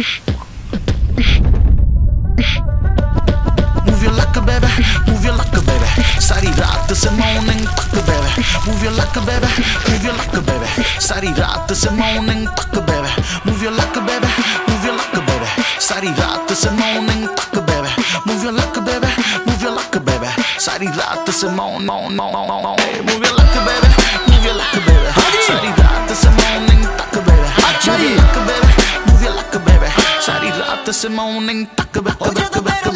Move your luck, baby, move your luck, baby. सारी रात से morning तक, baby. Move your luck, baby, move your luck, baby. सारी रात से morning तक, baby. Move your luck, baby, move your luck, baby. सारी रात से morning तक, baby. Move your luck, baby, move your luck, baby. सारी रात से move your luck, baby, move your luck, baby. सारी रात से morning तक, baby. Move your luck, baby, move your luck, baby. सारी रात से morning तक, baby.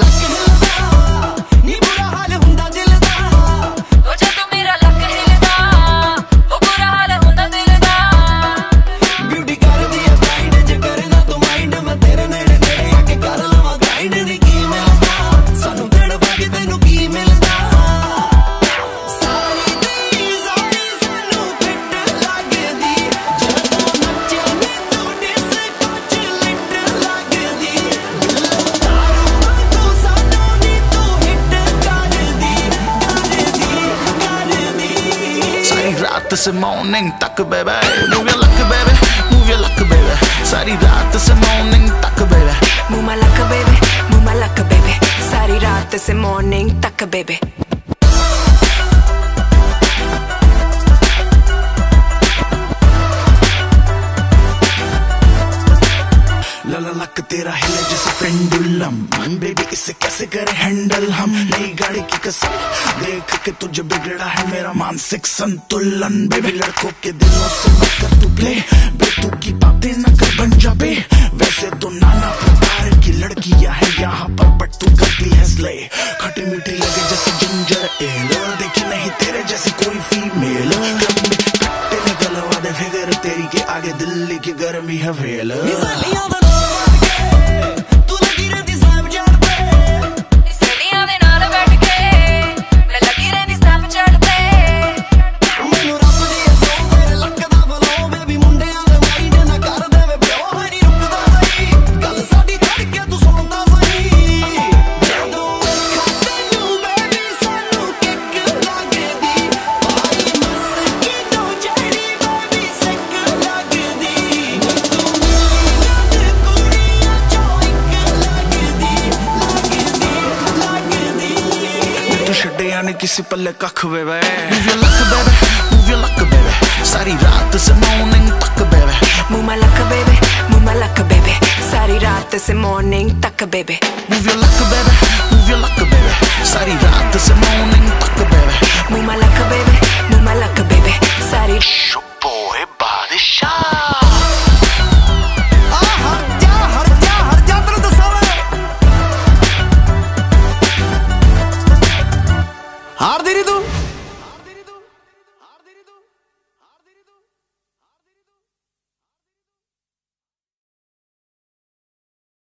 रात से morning तक, baby. Move your luck, baby, move your luck, baby. सारी रात से morning तक, baby. Move my luck, baby, move my luck, baby. सारी रात से morning तक, baby. लला लक तेरा हिले जैसे पेंडुलम, बेबी इसे कैसे करे हैंडल हम। नई गाड़ी की कसम देख के तुझे बिगड़ा है मेरा मानसिक संतुलन। बेबी लड़कों के दिलों से मत कर तू प्ले, बेतू की बातें न कर बन जा बे। वैसे तो नाना प्रकार की लड़कियां हैं यहाँ पर, बट तू करती है स्ले। खटी मीठी लगे जैसे जिंजर एल, देखी नहीं तेरे जैसी कोई फीमेल। कट्टे में गलवा दे फिगर तेरी के आगे, दिल्ली की गर्मी है वेल। यानी किसी पल्ले कख, baby. Move your luck, baby, move your luck, baby. सारी रात से morning तक, baby. Move my luck, baby, move my luck, baby. सारी रात से morning तक, baby. Move your luck, baby, move your luck, baby. सारी रात